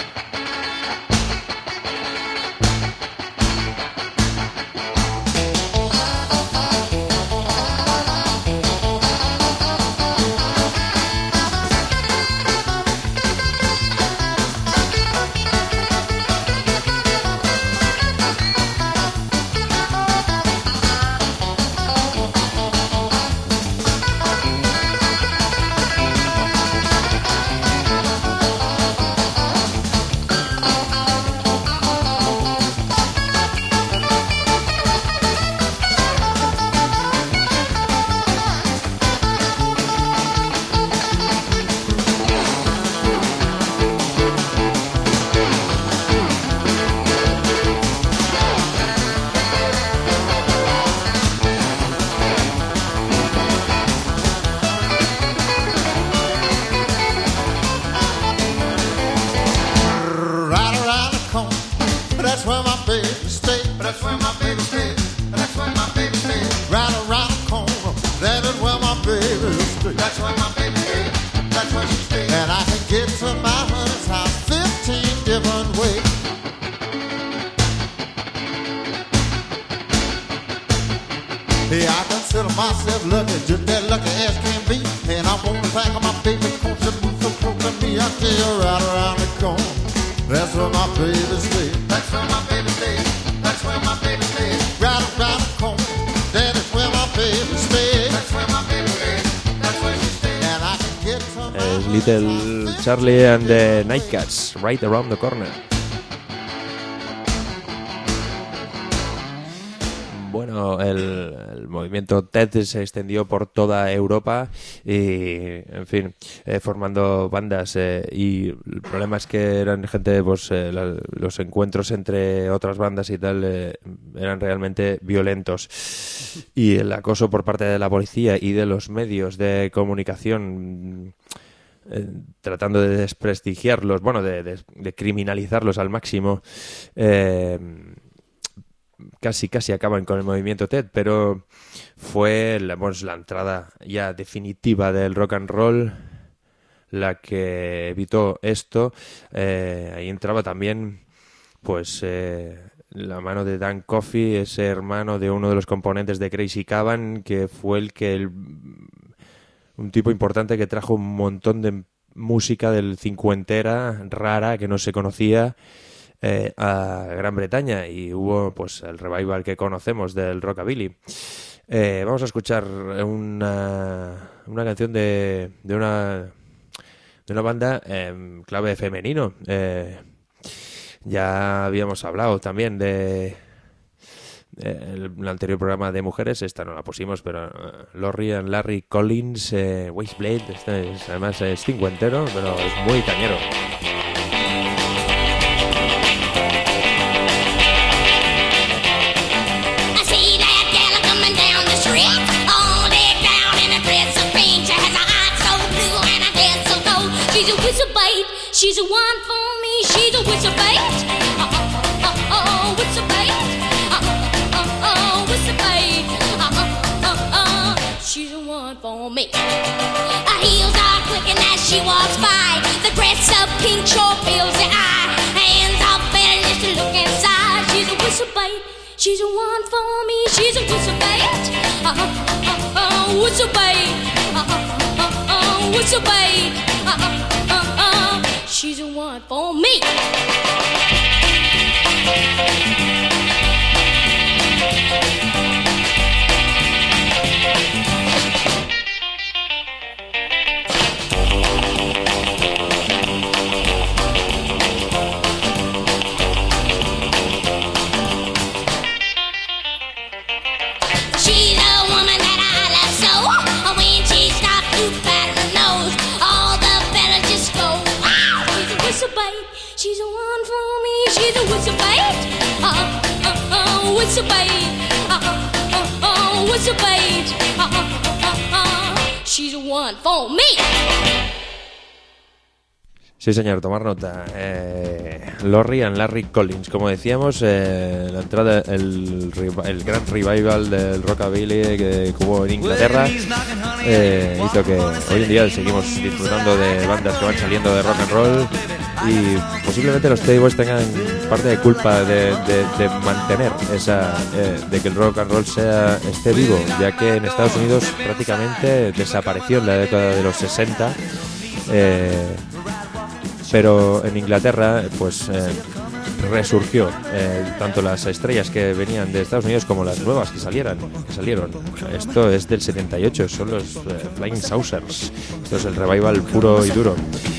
Little Charlie and the Nightcats, Right Around the Corner. Bueno, el, el movimiento Ted se extendió por toda Europa y, en fin, eh, formando bandas eh, y el problema es que eran gente, pues eh, la, los encuentros entre otras bandas y tal eh, eran realmente violentos y el acoso por parte de la policía y de los medios de comunicación Eh, tratando de desprestigiarlos, bueno, de, de, de criminalizarlos al máximo, eh, casi casi acaban con el movimiento Ted, pero fue la, bueno, la entrada ya definitiva del rock and roll la que evitó esto. Eh, ahí entraba también pues eh, la mano de Dan Coffey, ese hermano de uno de los componentes de Crazy Caban, que fue el que el un tipo importante que trajo un montón de música del cincuentera rara que no se conocía eh, a Gran Bretaña y hubo pues el revival que conocemos del rockabilly. Eh, vamos a escuchar una, una canción de, de una de una banda en clave femenino. Eh, ya habíamos hablado también de eh, el, el anterior programa de mujeres, esta no la pusimos, pero uh, Lori and Larry Collins, eh, Wasteblade, este es, además es cincuentero, pero es muy cañero. She's a one for me, she's a whistle bait. Oh, oh, oh, oh, whistle bait. Oh, oh, oh, whistle bait. Oh, oh, oh, oh, she's a one for me. Her heels are clicking as she walks by. The dress of pink sure fills the eye. Hands are bending just to look inside. She's a whistle bait. She's a one for me, she's a whistle bait. Oh, oh, oh, whistle bait. Oh, oh, oh, whistle bait. Oh, oh, oh, she's a one for me. She's a woman that I love so. When she stops to pat her nose, all the fellas just go, wow. She's a whistle bait. She's a one for me. She's a whistle bait. Oh, oh, oh, whistle bait. Oh, oh, oh, whistle bait. Oh, oh, oh, she's a one for me. Sí, señor, tomar nota. Eh, Lori and Larry Collins, como decíamos, eh, la entrada, el, el gran revival del rockabilly que hubo en Inglaterra eh, hizo que hoy en día seguimos disfrutando de bandas que van saliendo de rock and roll y posiblemente los Teddy Boys tengan parte de culpa de, de, de mantener esa, eh, de que el rock and roll sea esté vivo, ya que en Estados Unidos prácticamente desapareció en la década de los sesenta. Eh, pero en Inglaterra pues eh, resurgió eh, tanto las estrellas que venían de Estados Unidos como las nuevas que salieran que salieron. Esto es del setenta y ocho, son los eh, Flying Saucers. Esto es el revival puro y duro.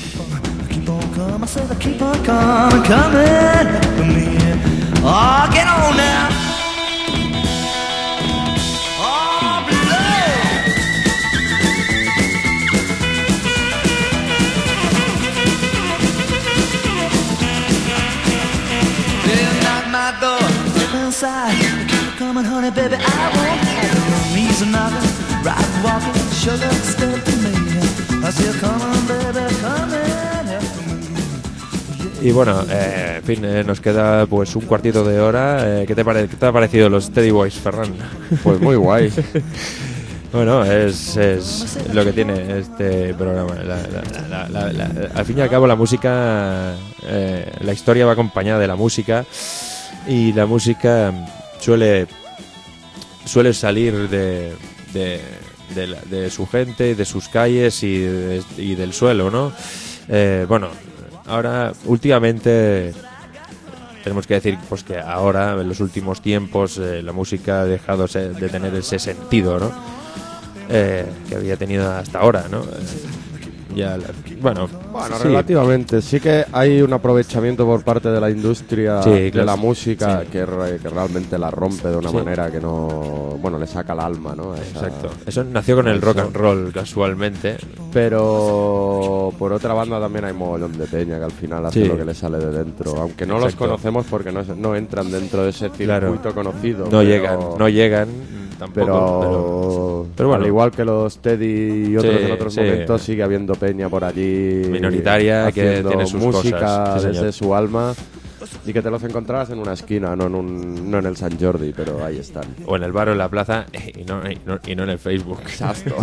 Coming, honey, baby, I won't have your knees knocking, right walking, sugar step to me. I said, come on, baby, come and help me. Y bueno, eh, en fin, eh, nos queda pues un cuartito de hora. Eh, ¿qué, te pare- ¿Qué te ha parecido los Teddy Boys, Ferran? Pues muy guay. Bueno, es, es lo que tiene este programa. La, la, la, la, la, al fin y al cabo, la música, eh, la historia va acompañada de la música. Y la música suele suele salir de, de, de, la, de su gente, de sus calles y, de, y del suelo, ¿no? Eh, bueno, ahora, últimamente, tenemos que decir pues que ahora, en los últimos tiempos, eh, la música ha dejado de tener ese sentido, ¿no? Eh, que había tenido hasta ahora, ¿no? Eh, ya la, bueno, bueno sí. Relativamente. Sí que hay un aprovechamiento por parte de la industria sí, de claro, la música sí. que, re, que realmente la rompe de una sí. manera que no... Bueno, le saca el alma, ¿no? Esa, exacto. Eso nació con el rock and roll, casualmente. Pero por otra banda también hay mogollón de peña que al final hace sí. lo que le sale de dentro. Aunque no exacto. los conocemos porque no, no entran dentro de ese circuito claro. conocido. No pero... llegan, no llegan tampoco. Pero, pero, pero bueno. Al igual que los Teddy y otros sí, en otros sí. momentos, sigue habiendo peña por allí minoritaria que tiene sus música cosas. Sí, desde su alma y que te los encontrarás en una esquina, no en un, no en el San Jordi, pero ahí están. O en el bar o en la plaza y no, y no, y no en el Facebook. Exacto.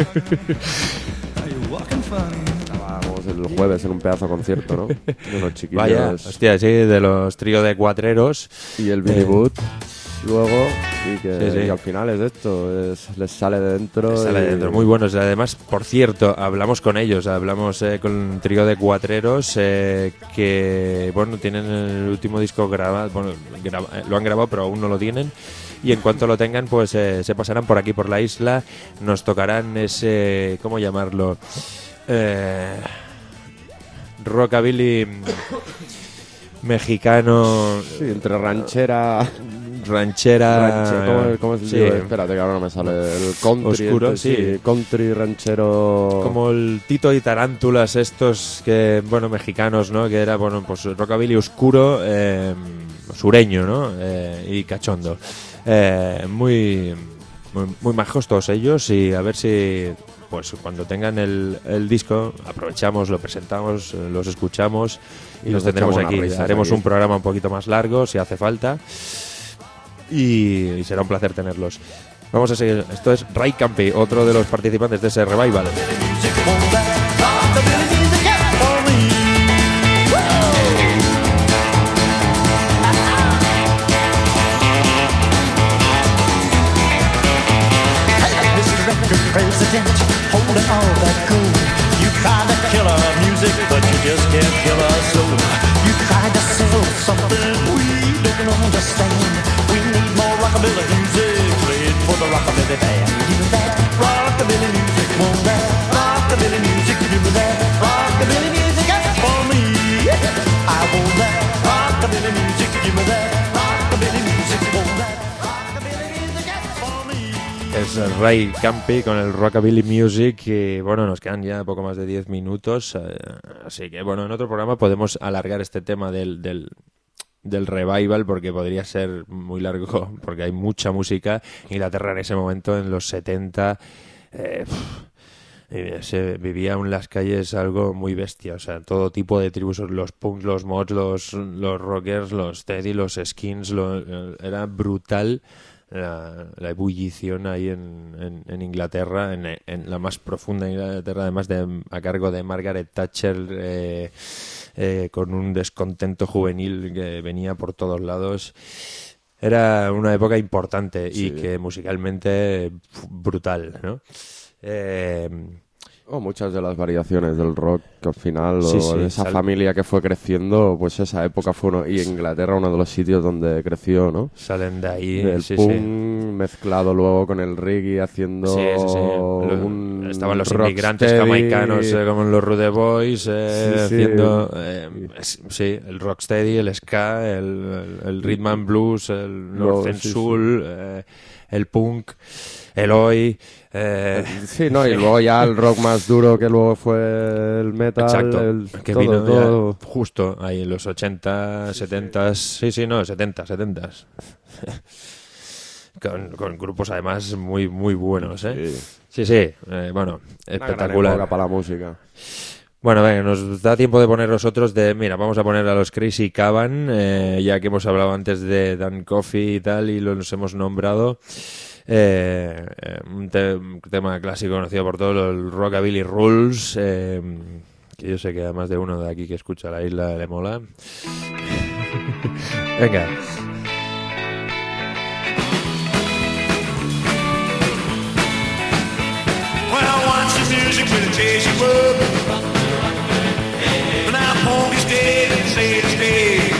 Estábamos el jueves en un pedazo concierto, ¿no? De unos chiquillos. Vaya, hostia, sí, de los trío de cuatreros. Y el Billy eh, Boot. Luego, y que, sí, sí. y al final es esto, es, les sale de dentro. Les sale y... de dentro, muy buenos. Además, por cierto, hablamos con ellos, hablamos eh, con un trío de cuatreros eh, que, bueno, tienen el último disco grabado, bueno, graba, eh, lo han grabado, pero aún no lo tienen. Y en cuanto lo tengan, pues eh, se pasarán por aquí, por la isla, nos tocarán ese, ¿cómo llamarlo? Eh, rockabilly mexicano. Sí, entre ranchera... ranchera. Ranche- ¿Cómo, cómo es el sí. tío? Espérate, que ahora no me sale. El country. Oscuro, este, sí. Country ranchero. Como el Tito y Tarántulas estos que, bueno, mexicanos, ¿no? Que era, bueno, pues rockabilly oscuro, eh, sureño, ¿no? Eh, y cachondo. Eh, muy, muy, muy majos todos ellos y a ver si, pues cuando tengan el, el disco, aprovechamos, lo presentamos, eh, los escuchamos y, Y los nos tendremos echamos aquí. unas risas Haremos aquí. un programa un poquito más largo si hace falta y, y será un placer tenerlos. Vamos a seguir. Esto es Ray Campi, otro de los participantes de ese revival. President, holding all that gold. You tried to kill our music, but you just can't kill our soul. You tried to sell something we don't understand. We need more rockabilly music, played for the rockabilly band. Give me that rockabilly music, want that rockabilly music. Give me that rockabilly music, that's for me. I want that rockabilly music. Give me that rockabilly music, want that. Es Ray Campi con el Rockabilly Music y bueno, nos quedan ya poco más de diez minutos, eh, así que bueno, en otro programa podemos alargar este tema del, del, del revival porque podría ser muy largo porque hay mucha música. Inglaterra en ese momento, en los setenta, eh, pff, se vivía en las calles algo muy bestia, o sea, todo tipo de tribus, los punks, los mods, los, los rockers, los Teddy, los skins, lo, era brutal. La, la ebullición ahí en, en, en Inglaterra, en, en la más profunda Inglaterra, además de a cargo de Margaret Thatcher, eh, eh, con un descontento juvenil que venía por todos lados. Era una época importante y Sí. que musicalmente brutal, ¿no? Eh, O muchas de las variaciones del rock que al final, Sí, o sí, de esa sal- familia que fue creciendo, pues esa época fue uno, y Inglaterra uno de los sitios donde creció, ¿no? salen de ahí, El sí, punk sí. mezclado luego con el reggae, haciendo Sí, sí, sí. Lo- un estaban los rocksteady. inmigrantes jamaicanos eh, como los Rude Boys eh, Sí, sí. haciendo eh, es- sí, el rocksteady, el ska, el, el, el rhythm and blues, el Luego, northern sí, sí. soul, eh, el punk, el oi. Eh, Sí, no, y luego ya el rock más duro que luego fue el metal, Exacto, el, que todo, vino ya todo. justo ahí en los ochenta, setenta, sí, sí, no, setenta, setenta. con, con grupos además muy muy buenos, ¿eh? Sí, sí, eh, bueno, Una gran espectacular. época para la música. Bueno, venga, nos da tiempo de poner nosotros de... Mira, vamos a poner a los Crazy Caban, eh, ya que hemos hablado antes de Dan Coffey y tal, y los hemos nombrado. Eh, eh, un, te- un tema clásico conocido por todos, el Rockabilly Rules, eh, que yo sé que a más de uno de aquí que escucha la isla le mola. Venga. When I watch the music with a taste of bug, when I hold his dead and say it's dead,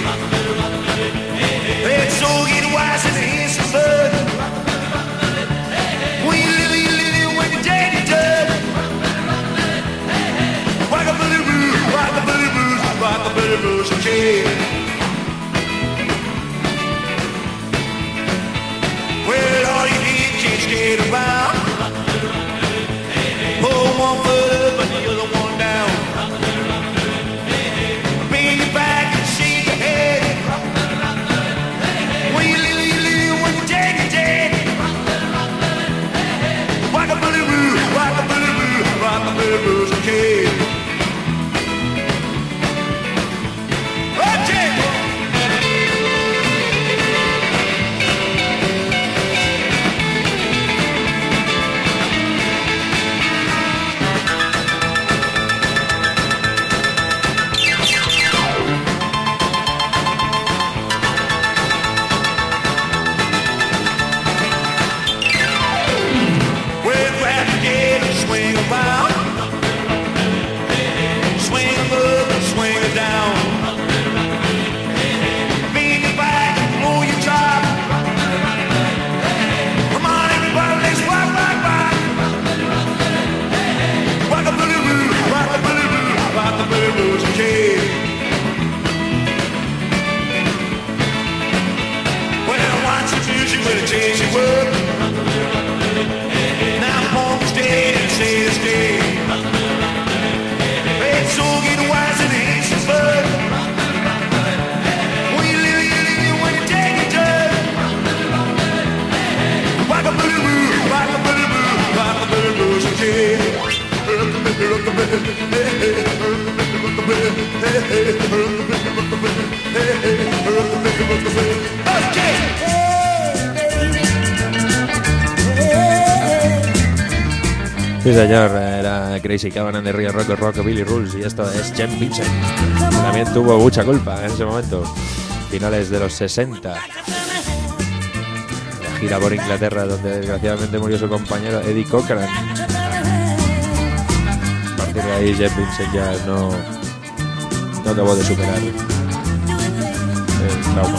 it's so get wise and it's a bud. When you lily lily when you take it up, rock a billy blues, rock a billy blues, rock a billy blues, okay. Well, all you need kids get about. Pull one foot up and the other one down. Bend your back and shake your head. When you little, you little, when you take it dead. Rock a billy blues, rock a billy blues, rock a billy blues, okay. when it change your world. Now Paul's dead and says dead. Red soul get wise and it's his bird. When you live, you live, when you take a turn. Rock a booty boo, rock a booty boo, rock a booty boo, so yeah. Sí, señor, era Crazy Cabanan de Rio Rock, Rockabilly Rules, y esto es Jen Vincent. También tuvo mucha culpa en ese momento, finales de los sesenta. La gira por Inglaterra, donde desgraciadamente murió su compañero Eddie Cochran. A partir de ahí, Jen Vincent ya no, no acabó de superar el trauma.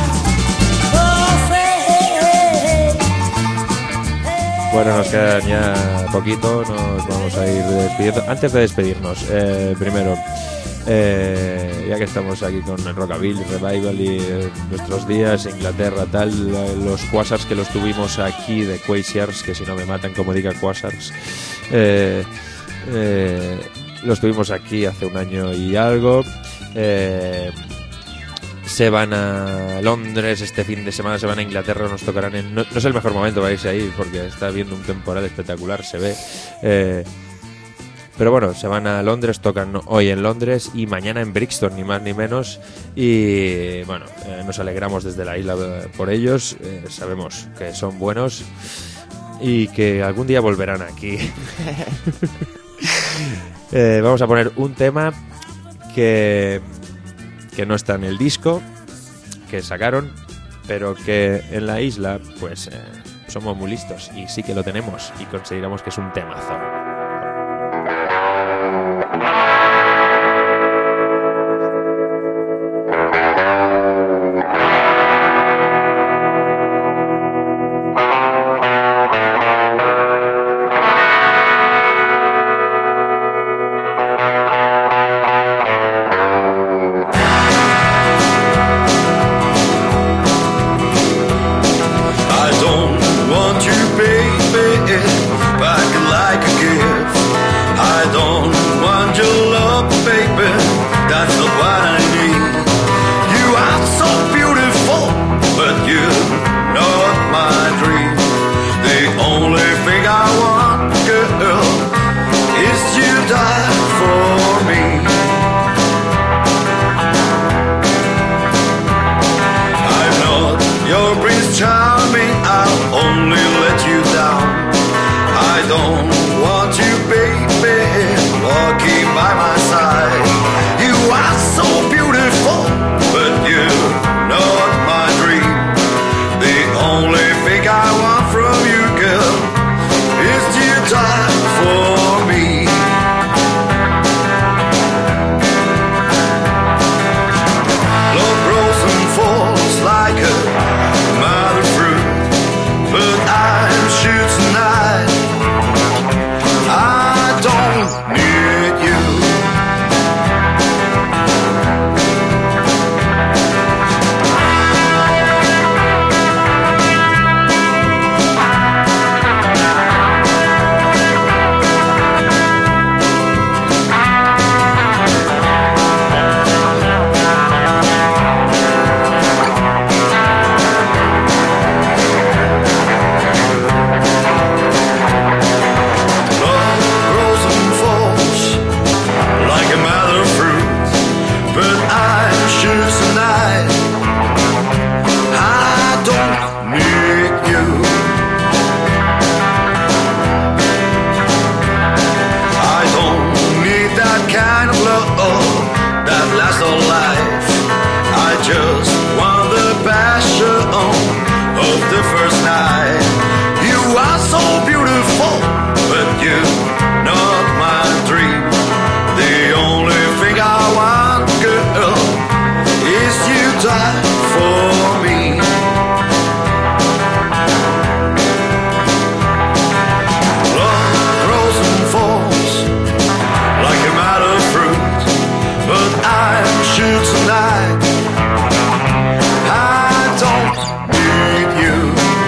Bueno, nos quedan ya poquito, nos vamos a ir despidiendo. Antes de despedirnos, eh, primero, eh, ya que estamos aquí con el Rockabilly Revival y eh, nuestros días, Inglaterra, tal, los Quasars que los tuvimos aquí de Quasars, que si no me matan como diga Quasars, eh, eh, los tuvimos aquí hace un año y algo. Eh, se van a Londres este fin de semana, se van a Inglaterra, nos tocarán en... No, no es el mejor momento para irse ahí porque está habiendo un temporal espectacular, se ve. Eh, pero bueno, se van a Londres, tocan hoy en Londres y mañana en Brixton, ni más ni menos. Y bueno, eh, nos alegramos desde la isla por ellos, eh, sabemos que son buenos y que algún día volverán aquí. eh, vamos a poner un tema que... que no está en el disco que sacaron, pero que en la isla pues eh, somos muy listos y sí que lo tenemos y consideramos que es un temazo. Tonight, I don't need you.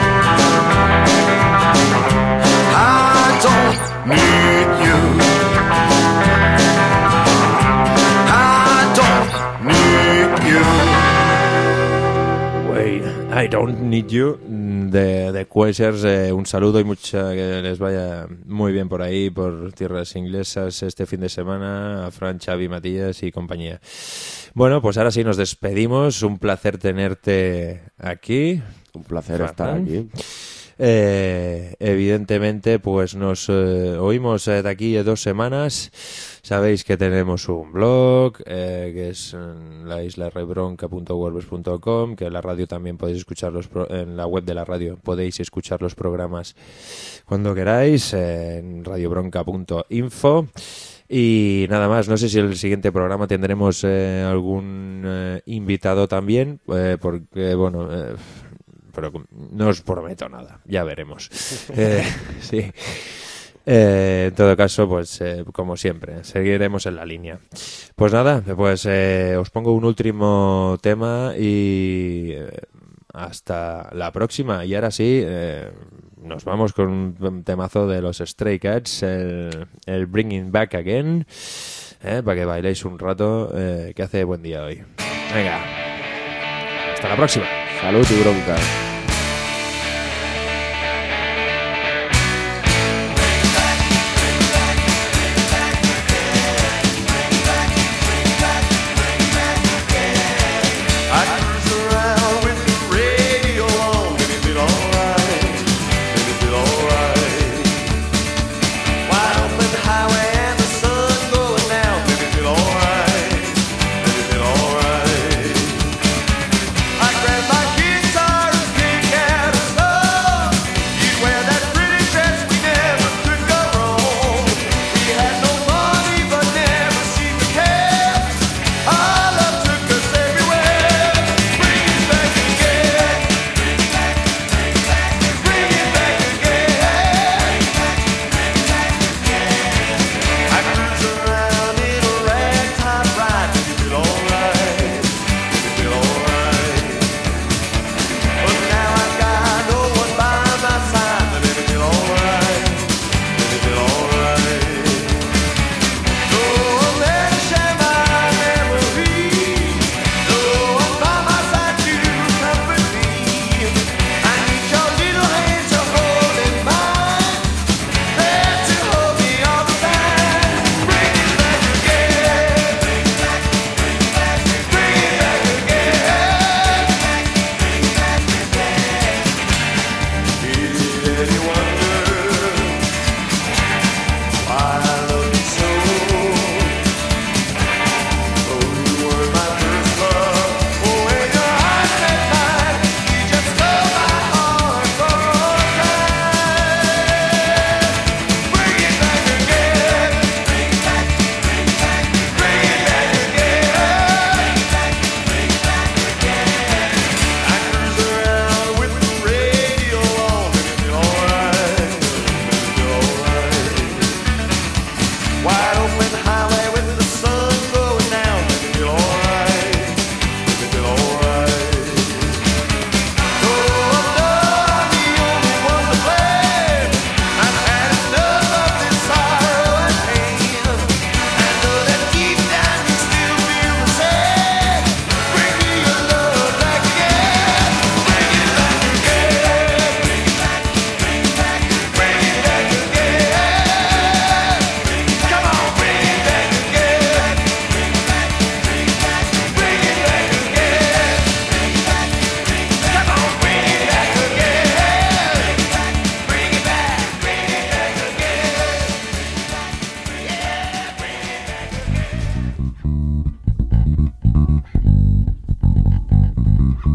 Don't Need You de, de Quasars. Eh, un saludo y mucha que les vaya muy bien por ahí, por tierras inglesas este fin de semana, a Fran, Xavi, Matías y compañía. Bueno, pues ahora sí nos despedimos. Un placer tenerte aquí. Un placer Fran. estar aquí. Eh, evidentemente, pues nos eh, oímos eh, de aquí a dos semanas. Sabéis que tenemos un blog, eh, que es en la isla rebronca punto wordpress punto com, que en la radio también podéis escuchar los pro- en la web de la radio podéis escuchar los programas cuando queráis, eh, en radio bronca punto info. Y nada más, no sé si el siguiente programa tendremos eh, algún eh, invitado también, eh, porque bueno... Eh, pero no os prometo nada, ya veremos. eh, sí. Eh, en todo caso, pues eh, como siempre, seguiremos en la línea. Pues nada, pues eh, os pongo un último tema y eh, hasta la próxima. Y ahora sí, eh, nos vamos con un temazo de los Stray Cats, el, el Bringing Back Again, eh, para que bailéis un rato, eh, que hace buen día hoy. Venga, hasta la próxima. Salud y bronca.